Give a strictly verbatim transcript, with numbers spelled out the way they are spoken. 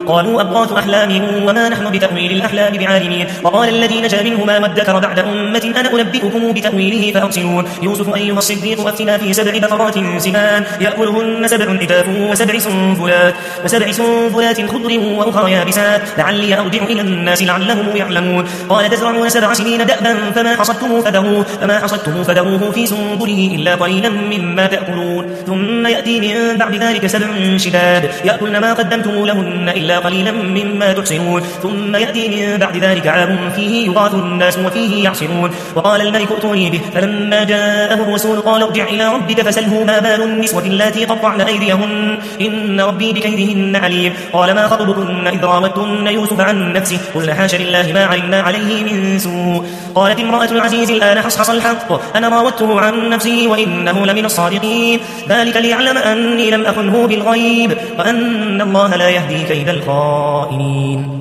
قالوا أضغاث أحلام وما نحن بتأويل الأحلام بعالمين. وقال الذي نجا منهما وادكر بعد أمة أنا أنبئكم بتأويله فأرسلون. يوسف أيها الصديق أفتنا في سبع بقرات سمان يأكلهن سبع عجاف وسبع سنبلات وسبع سنبلات خضر وأخرى يابسات لعلي أرجع إلى الناس لعلهم يعلمون. قال تزرعون سبع سنين دأبا فما حصدتم فذروه فما حصدتم فذروه في سنبله إلا قليلا مما تأكلون ثم يأتي من بعد ذلك سبع شداد يأكلن ما قدمتم لهن إلا قليلا مما تحصنون ثم يأتي من بعد ذلك عام فيه يغاث الناس وفيه يعصرون. وقال الملك ائتوني به فلما جاءه الرسول قال ارجع إلى ربك فسله ما بال النسوة اللاتي قطعن أيديهن إن ربي بكيدهن عليم. قال ما خطبكن إذ راوتن يوسف عن نفسه قلنا حاش لله ما علمنا عليه من سوء. قالت امرأة العزيز الآن حصحص الحق أنا راودته عن نفسه وإنه لمن الصادقين ذلك ليعلم أني لم أخنه بالغيب وأن الله لا يهدي كيد الخائنين.